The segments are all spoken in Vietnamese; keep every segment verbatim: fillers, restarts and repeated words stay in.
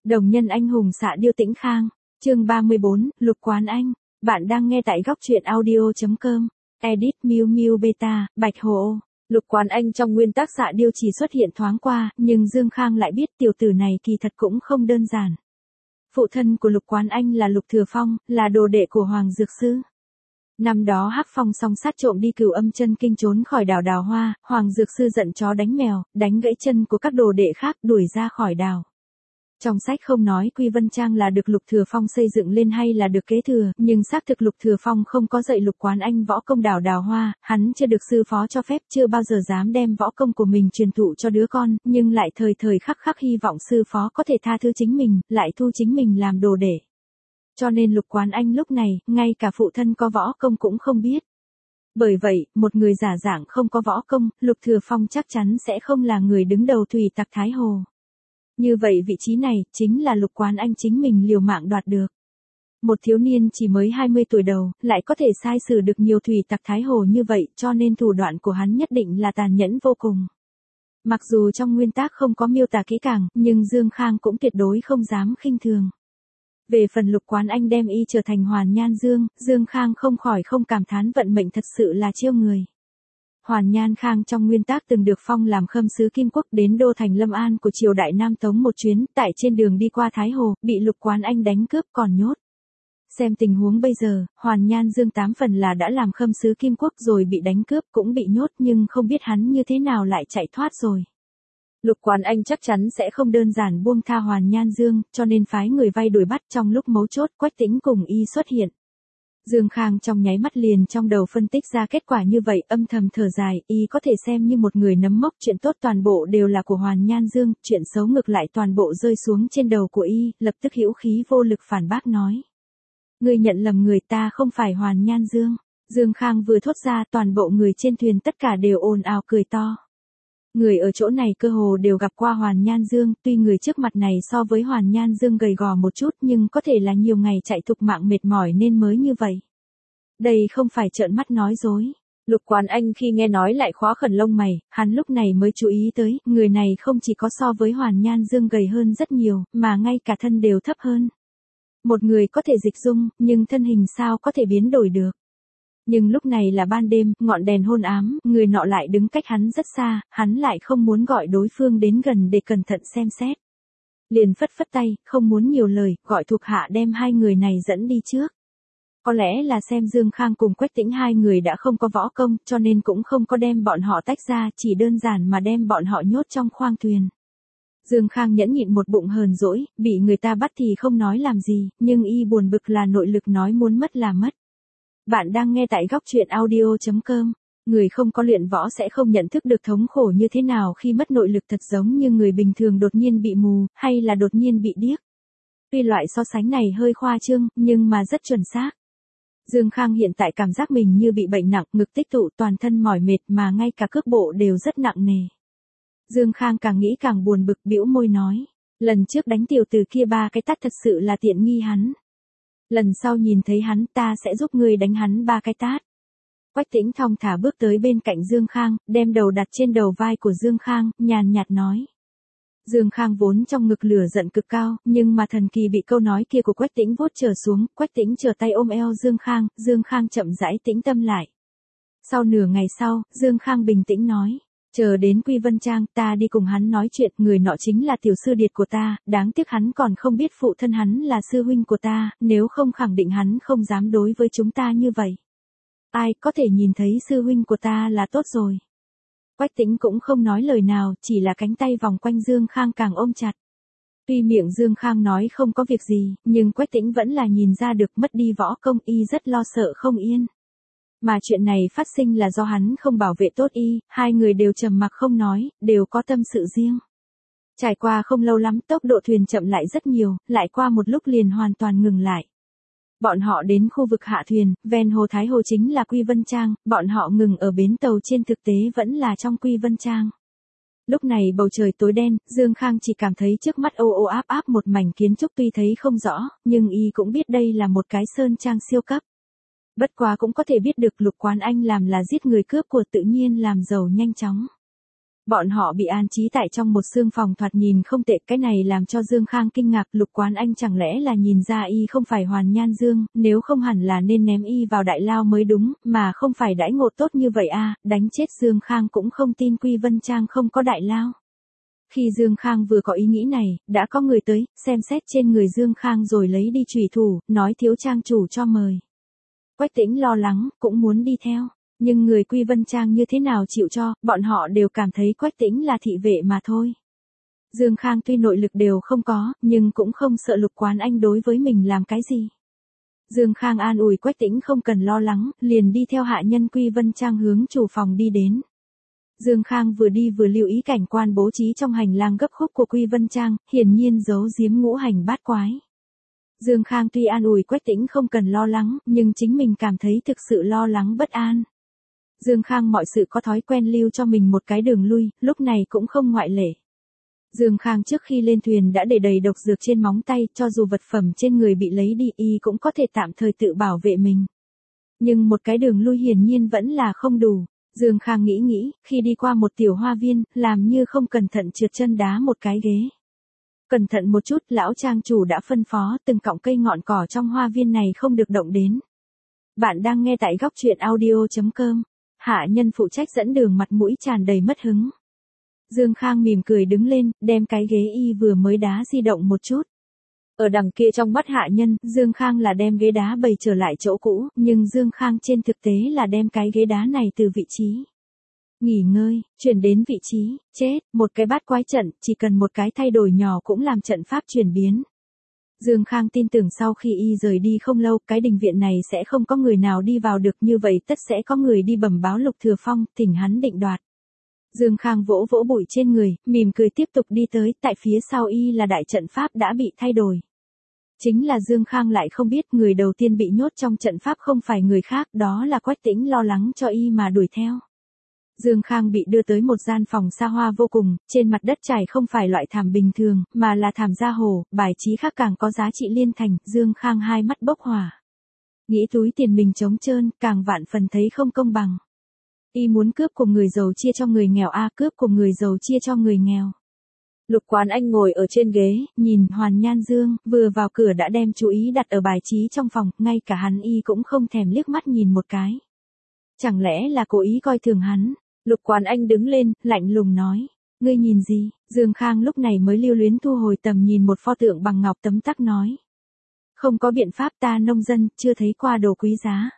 Đồng nhân anh hùng xạ điêu Tĩnh Khang, chương ba mươi bốn, Lục Quán Anh. Bạn đang nghe tại góc truyện audio chấm com. Edit Miu Miu Beta, Bạch Hồ. Lục Quán Anh trong nguyên tác xạ điêu chỉ xuất hiện thoáng qua, nhưng Dương Khang lại biết tiểu tử này kỳ thật cũng không đơn giản. Phụ thân của Lục Quán Anh là Lục Thừa Phong, là đồ đệ của Hoàng Dược Sư. Năm đó Hắc Phong song sát trộm đi Cửu Âm Chân Kinh trốn khỏi đảo Đào Hoa, Hoàng Dược Sư giận chó đánh mèo, đánh gãy chân của các đồ đệ khác đuổi ra khỏi đảo. Trong sách không nói Quy Vân Trang là được Lục Thừa Phong xây dựng lên hay là được kế thừa, nhưng xác thực Lục Thừa Phong không có dạy Lục Quán Anh võ công đảo Đào Hoa, hắn chưa được sư phó cho phép, chưa bao giờ dám đem võ công của mình truyền thụ cho đứa con, nhưng lại thời thời khắc khắc hy vọng sư phó có thể tha thứ chính mình, lại thu chính mình làm đồ đệ. Cho nên Lục Quán Anh lúc này, ngay cả phụ thân có võ công cũng không biết. Bởi vậy, một người giả dạng không có võ công, Lục Thừa Phong chắc chắn sẽ không là người đứng đầu thủy tặc Thái Hồ. Như vậy vị trí này, chính là Lục Quán Anh chính mình liều mạng đoạt được. Một thiếu niên chỉ mới hai mươi tuổi đầu, lại có thể sai sử được nhiều thủy tặc Thái Hồ như vậy, cho nên thủ đoạn của hắn nhất định là tàn nhẫn vô cùng. Mặc dù trong nguyên tác không có miêu tả kỹ càng, nhưng Dương Khang cũng tuyệt đối không dám khinh thường. Về phần Lục Quán Anh đem y trở thành Hoàn Nhan Dương, Dương Khang không khỏi không cảm thán vận mệnh thật sự là chiêu người. Hoàn Nhan Khang trong nguyên tác từng được phong làm khâm sứ Kim Quốc đến đô thành Lâm An của triều đại Nam Tống một chuyến, tại trên đường đi qua Thái Hồ, bị Lục Quán Anh đánh cướp còn nhốt. Xem tình huống bây giờ, Hoàn Nhan Dương tám phần là đã làm khâm sứ Kim Quốc rồi bị đánh cướp cũng bị nhốt, nhưng không biết hắn như thế nào lại chạy thoát rồi. Lục Quán Anh chắc chắn sẽ không đơn giản buông tha Hoàn Nhan Dương, cho nên phái người vây đuổi bắt. Trong lúc mấu chốt, Quách Tĩnh cùng y xuất hiện. Dương Khang trong nháy mắt liền trong đầu phân tích ra kết quả như vậy, âm thầm thở dài, y có thể xem như một người nấm mốc, chuyện tốt toàn bộ đều là của Hoàn Nhan Dương, chuyện xấu ngược lại toàn bộ rơi xuống trên đầu của y, lập tức hữu khí vô lực phản bác nói. Ngươi nhận lầm người, ta không phải Hoàn Nhan Dương. Dương Khang vừa thốt ra, toàn bộ người trên thuyền tất cả đều ồn ào cười to. Người ở chỗ này cơ hồ đều gặp qua Hoàn Nhan Dương, tuy người trước mặt này so với Hoàn Nhan Dương gầy gò một chút nhưng có thể là nhiều ngày chạy thục mạng mệt mỏi nên mới như vậy. Đây không phải trợn mắt nói dối. Lục Quán Anh khi nghe nói lại khóa khẩn lông mày, hắn lúc này mới chú ý tới, người này không chỉ có so với Hoàn Nhan Dương gầy hơn rất nhiều, mà ngay cả thân đều thấp hơn. Một người có thể dịch dung, nhưng thân hình sao có thể biến đổi được. Nhưng lúc này là ban đêm, ngọn đèn hôn ám, người nọ lại đứng cách hắn rất xa, hắn lại không muốn gọi đối phương đến gần để cẩn thận xem xét. Liền phất phất tay, không muốn nhiều lời, gọi thuộc hạ đem hai người này dẫn đi trước. Có lẽ là xem Dương Khang cùng Quách Tĩnh hai người đã không có võ công, cho nên cũng không có đem bọn họ tách ra, chỉ đơn giản mà đem bọn họ nhốt trong khoang thuyền. Dương Khang nhẫn nhịn một bụng hờn dỗi, bị người ta bắt thì không nói làm gì, nhưng y buồn bực là nội lực nói muốn mất là mất. Bạn đang nghe tại góc truyện audio chấm com. Người không có luyện võ sẽ không nhận thức được thống khổ như thế nào khi mất nội lực, thật giống như người bình thường đột nhiên bị mù, hay là đột nhiên bị điếc. Tuy loại so sánh này hơi khoa trương, nhưng mà rất chuẩn xác. Dương Khang hiện tại cảm giác mình như bị bệnh nặng, ngực tích tụ, toàn thân mỏi mệt mà ngay cả cước bộ đều rất nặng nề. Dương Khang càng nghĩ càng buồn bực, bĩu môi nói. Lần trước đánh tiểu tử kia ba cái tát thật sự là tiện nghi hắn. Lần sau nhìn thấy hắn ta sẽ giúp ngươi đánh hắn ba cái tát. Quách Tĩnh thong thả bước tới bên cạnh Dương Khang, đem đầu đặt trên đầu vai của Dương Khang, nhàn nhạt nói. Dương Khang vốn trong ngực lửa giận cực cao, nhưng mà thần kỳ bị câu nói kia của Quách Tĩnh vuốt trở xuống, Quách Tĩnh trở tay ôm eo Dương Khang, Dương Khang chậm rãi tĩnh tâm lại. Sau nửa ngày sau, Dương Khang bình tĩnh nói. Chờ đến Quy Vân Trang, ta đi cùng hắn nói chuyện, người nọ chính là tiểu sư điệt của ta, đáng tiếc hắn còn không biết phụ thân hắn là sư huynh của ta, nếu không khẳng định hắn không dám đối với chúng ta như vậy. Ai có thể nhìn thấy sư huynh của ta là tốt rồi. Quách Tĩnh cũng không nói lời nào, chỉ là cánh tay vòng quanh Dương Khang càng ôm chặt. Tuy miệng Dương Khang nói không có việc gì, nhưng Quách Tĩnh vẫn là nhìn ra được mất đi võ công y rất lo sợ không yên. Mà chuyện này phát sinh là do hắn không bảo vệ tốt y, hai người đều trầm mặc không nói, đều có tâm sự riêng. Trải qua không lâu lắm, tốc độ thuyền chậm lại rất nhiều, lại qua một lúc liền hoàn toàn ngừng lại. Bọn họ đến khu vực hạ thuyền, ven hồ Thái Hồ chính là Quy Vân Trang, bọn họ ngừng ở bến tàu trên thực tế vẫn là trong Quy Vân Trang. Lúc này bầu trời tối đen, Dương Khang chỉ cảm thấy trước mắt ô ô áp áp một mảnh kiến trúc, tuy thấy không rõ, nhưng y cũng biết đây là một cái sơn trang siêu cấp. Bất quá cũng có thể biết được Lục Quán Anh làm là giết người cướp của, tự nhiên làm giàu nhanh chóng. Bọn họ bị an trí tại trong một xương phòng thoạt nhìn không tệ, cái này làm cho Dương Khang kinh ngạc, Lục Quán Anh chẳng lẽ là nhìn ra y không phải Hoàn Nhan Dương, nếu không hẳn là nên ném y vào đại lao mới đúng, mà không phải đãi ngộ tốt như vậy a, đánh chết Dương Khang cũng không tin Quy Vân Trang không có đại lao. Khi Dương Khang vừa có ý nghĩ này, đã có người tới, xem xét trên người Dương Khang rồi lấy đi chùy thủ, nói thiếu trang chủ cho mời. Quách Tĩnh lo lắng, cũng muốn đi theo. Nhưng người Quy Vân Trang như thế nào chịu cho, bọn họ đều cảm thấy Quách Tĩnh là thị vệ mà thôi. Dương Khang tuy nội lực đều không có, nhưng cũng không sợ Lục Quán Anh đối với mình làm cái gì. Dương Khang an ủi Quách Tĩnh không cần lo lắng, liền đi theo hạ nhân Quy Vân Trang hướng chủ phòng đi đến. Dương Khang vừa đi vừa lưu ý cảnh quan bố trí trong hành lang gấp khúc của Quy Vân Trang, hiển nhiên giấu giếm ngũ hành bát quái. Dương Khang tuy an ủi Quách Tĩnh không cần lo lắng, nhưng chính mình cảm thấy thực sự lo lắng bất an. Dương Khang mọi sự có thói quen lưu cho mình một cái đường lui, lúc này cũng không ngoại lệ. Dương Khang trước khi lên thuyền đã để đầy độc dược trên móng tay, cho dù vật phẩm trên người bị lấy đi y cũng có thể tạm thời tự bảo vệ mình. Nhưng một cái đường lui hiển nhiên vẫn là không đủ. Dương Khang nghĩ nghĩ, khi đi qua một tiểu hoa viên, làm như không cẩn thận trượt chân đá một cái ghế. Cẩn thận một chút, lão trang chủ đã phân phó từng cọng cây ngọn cỏ trong hoa viên này không được động đến. Bạn đang nghe tại góc truyện audio chấm com. Hạ nhân phụ trách dẫn đường mặt mũi tràn đầy mất hứng. Dương Khang mỉm cười đứng lên, đem cái ghế y vừa mới đá di động một chút. Ở đằng kia trong mắt hạ nhân, Dương Khang là đem ghế đá bày trở lại chỗ cũ, nhưng Dương Khang trên thực tế là đem cái ghế đá này từ vị trí nghỉ ngơi, chuyển đến vị trí, chết, một cái bát quái trận, chỉ cần một cái thay đổi nhỏ cũng làm trận pháp chuyển biến. Dương Khang tin tưởng sau khi y rời đi không lâu, cái đình viện này sẽ không có người nào đi vào được, như vậy tất sẽ có người đi bẩm báo Lục Thừa Phong, thỉnh hắn định đoạt. Dương Khang vỗ vỗ bụi trên người, mỉm cười tiếp tục đi tới, tại phía sau y là đại trận pháp đã bị thay đổi. Chính là Dương Khang lại không biết người đầu tiên bị nhốt trong trận pháp không phải người khác, đó là Quách Tĩnh lo lắng cho y mà đuổi theo. Dương Khang bị đưa tới một gian phòng xa hoa vô cùng, trên mặt đất trải không phải loại thảm bình thường, mà là thảm da hồ, bài trí khác càng có giá trị liên thành, Dương Khang hai mắt bốc hỏa. Nghĩ túi tiền mình trống trơn, càng vạn phần thấy không công bằng. Y muốn cướp của người giàu chia cho người nghèo a, cướp của người giàu chia cho người nghèo. Lục Quán Anh ngồi ở trên ghế, nhìn Hoàn Nhan Dương, vừa vào cửa đã đem chú ý đặt ở bài trí trong phòng, ngay cả hắn y cũng không thèm liếc mắt nhìn một cái. Chẳng lẽ là cố ý coi thường hắn? Lục Quán Anh đứng lên, lạnh lùng nói. Ngươi nhìn gì? Dương Khang lúc này mới lưu luyến thu hồi tầm nhìn một pho tượng bằng ngọc tấm tắc nói. Không có biện pháp, ta nông dân, chưa thấy qua đồ quý giá.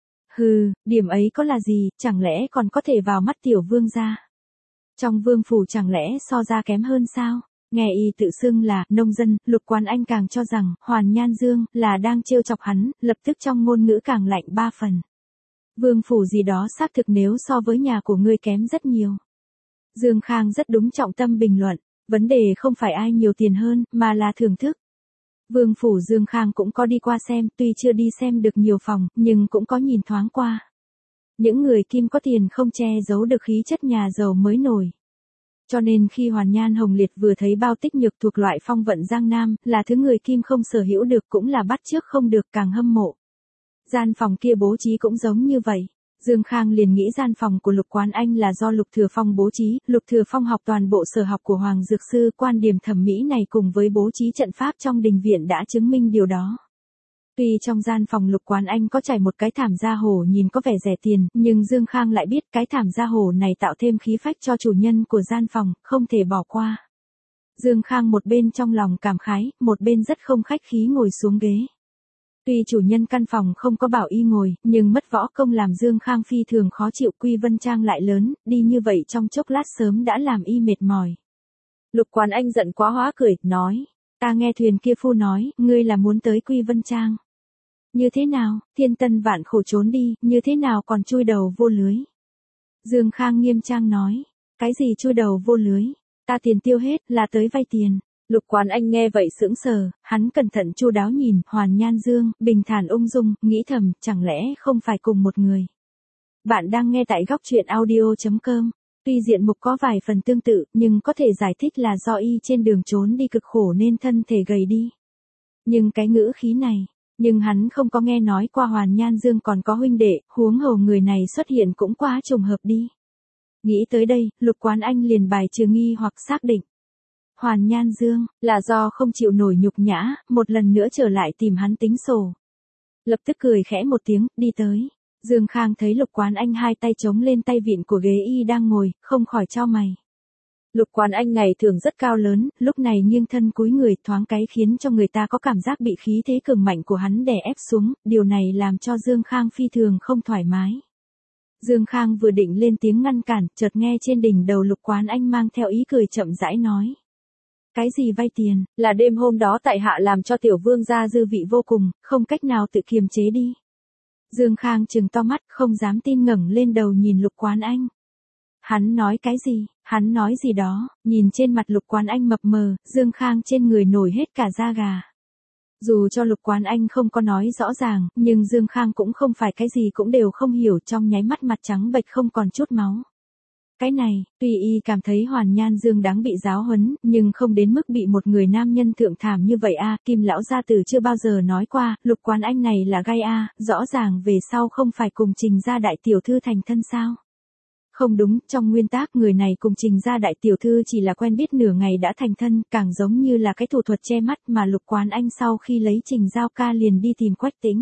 Hừ, điểm ấy có là gì, chẳng lẽ còn có thể vào mắt tiểu vương gia? Trong vương phủ chẳng lẽ so ra kém hơn sao? Nghe y tự xưng là nông dân, Lục Quán Anh càng cho rằng Hoàn Nhan Dương là đang trêu chọc hắn, lập tức trong ngôn ngữ càng lạnh ba phần. Vương phủ gì đó xác thực nếu so với nhà của ngươi kém rất nhiều. Dương Khang rất đúng trọng tâm bình luận, vấn đề không phải ai nhiều tiền hơn, mà là thưởng thức. Vương phủ Dương Khang cũng có đi qua xem, tuy chưa đi xem được nhiều phòng, nhưng cũng có nhìn thoáng qua. Những người kim có tiền không che giấu được khí chất nhà giàu mới nổi. Cho nên khi Hoàn Nhan Hồng Liệt vừa thấy bao tích nhược thuộc loại phong vận Giang Nam, là thứ người kim không sở hữu được cũng là bắt chước không được, càng hâm mộ. Gian phòng kia bố trí cũng giống như vậy. Dương Khang liền nghĩ gian phòng của Lục Quán Anh là do Lục Thừa Phong bố trí, Lục Thừa Phong học toàn bộ sở học của Hoàng Dược Sư, quan điểm thẩm mỹ này cùng với bố trí trận pháp trong đình viện đã chứng minh điều đó. Tuy trong gian phòng Lục Quán Anh có trải một cái thảm da hổ nhìn có vẻ rẻ tiền, nhưng Dương Khang lại biết cái thảm da hổ này tạo thêm khí phách cho chủ nhân của gian phòng, không thể bỏ qua. Dương Khang một bên trong lòng cảm khái, một bên rất không khách khí ngồi xuống ghế. Tuy chủ nhân căn phòng không có bảo y ngồi, nhưng mất võ công làm Dương Khang phi thường khó chịu, Quy Vân Trang lại lớn, đi như vậy trong chốc lát sớm đã làm y mệt mỏi. Lục Quán Anh giận quá hóa cười, nói, ta nghe thuyền kia phu nói, ngươi là muốn tới Quy Vân Trang. Như thế nào, thiên tân vạn khổ trốn đi, như thế nào còn chui đầu vô lưới. Dương Khang nghiêm trang nói, cái gì chui đầu vô lưới, ta tiền tiêu hết, là tới vay tiền. Lục Quán Anh nghe vậy sững sờ, hắn cẩn thận chu đáo nhìn Hoàn Nhan Dương, bình thản ung dung, nghĩ thầm, chẳng lẽ không phải cùng một người. Bạn đang nghe tại góc truyện audio chấm com. Tuy diện mục có vài phần tương tự, nhưng có thể giải thích là do y trên đường trốn đi cực khổ nên thân thể gầy đi. Nhưng cái ngữ khí này, nhưng hắn không có nghe nói qua Hoàn Nhan Dương còn có huynh đệ, huống hồ người này xuất hiện cũng quá trùng hợp đi. Nghĩ tới đây, Lục Quán Anh liền bài trừ nghi hoặc xác định. Hoàn Nhan Dương, là do không chịu nổi nhục nhã, một lần nữa trở lại tìm hắn tính sổ. Lập tức cười khẽ một tiếng, đi tới. Dương Khang thấy Lục Quán Anh hai tay chống lên tay vịn của ghế y đang ngồi, không khỏi chau mày. Lục Quán Anh ngày thường rất cao lớn, lúc này nghiêng thân cúi người thoáng cái khiến cho người ta có cảm giác bị khí thế cường mạnh của hắn đè ép xuống, điều này làm cho Dương Khang phi thường không thoải mái. Dương Khang vừa định lên tiếng ngăn cản, chợt nghe trên đỉnh đầu Lục Quán Anh mang theo ý cười chậm rãi nói. Cái gì vay tiền, là đêm hôm đó tại hạ làm cho tiểu vương gia dư vị vô cùng, không cách nào tự kiềm chế đi. Dương Khang trừng to mắt, không dám tin ngẩng lên đầu nhìn Lục Quán Anh. Hắn nói cái gì, hắn nói gì đó, nhìn trên mặt Lục Quán Anh mập mờ, Dương Khang trên người nổi hết cả da gà. Dù cho Lục Quán Anh không có nói rõ ràng, nhưng Dương Khang cũng không phải cái gì cũng đều không hiểu, trong nháy mắt mặt trắng bệch không còn chút máu. Cái này, tuy y cảm thấy Hoàn Nhan Dương đáng bị giáo huấn, nhưng không đến mức bị một người nam nhân thượng thảm như vậy a. Kim lão gia tử chưa bao giờ nói qua, Lục Quán Anh này là gai a, rõ ràng về sau không phải cùng Trình gia đại tiểu thư thành thân sao? Không đúng, trong nguyên tắc người này cùng Trình gia đại tiểu thư chỉ là quen biết nửa ngày đã thành thân, càng giống như là cái thủ thuật che mắt mà Lục Quán Anh sau khi lấy Trình Giao ca liền đi tìm Quách Tĩnh.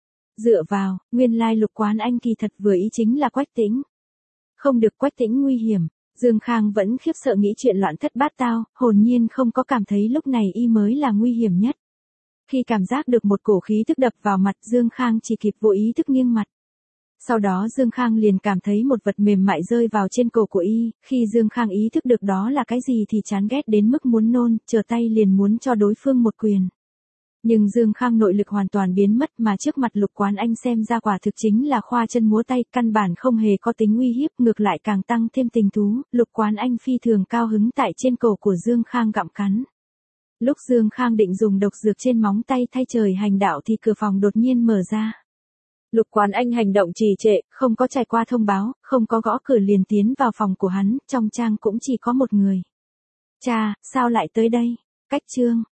Dựa vào, nguyên lai Lục Quán Anh kỳ thật vừa ý chính là Quách Tĩnh. Không được, Quách Tĩnh nguy hiểm. Dương Khang vẫn khiếp sợ nghĩ chuyện loạn thất bát tao, hồn nhiên không có cảm thấy lúc này y mới là nguy hiểm nhất. Khi cảm giác được một cổ khí tức đập vào mặt, Dương Khang chỉ kịp vô ý thức nghiêng mặt. Sau đó Dương Khang liền cảm thấy một vật mềm mại rơi vào trên cổ của y, khi Dương Khang ý thức được đó là cái gì thì chán ghét đến mức muốn nôn, trở tay liền muốn cho đối phương một quyền. Nhưng Dương Khang nội lực hoàn toàn biến mất mà trước mặt Lục Quán Anh xem ra quả thực chính là khoa chân múa tay, căn bản không hề có tính uy hiếp, ngược lại càng tăng thêm tình thú. Lục Quán Anh phi thường cao hứng tại trên cổ của Dương Khang gặm cắn. Lúc Dương Khang định dùng độc dược trên móng tay thay trời hành đạo thì cửa phòng đột nhiên mở ra. Lục Quán Anh hành động trì trệ, không có trải qua thông báo, không có gõ cửa liền tiến vào phòng của hắn, trong trang cũng chỉ có một người. Cha, sao lại tới đây? Cách chương.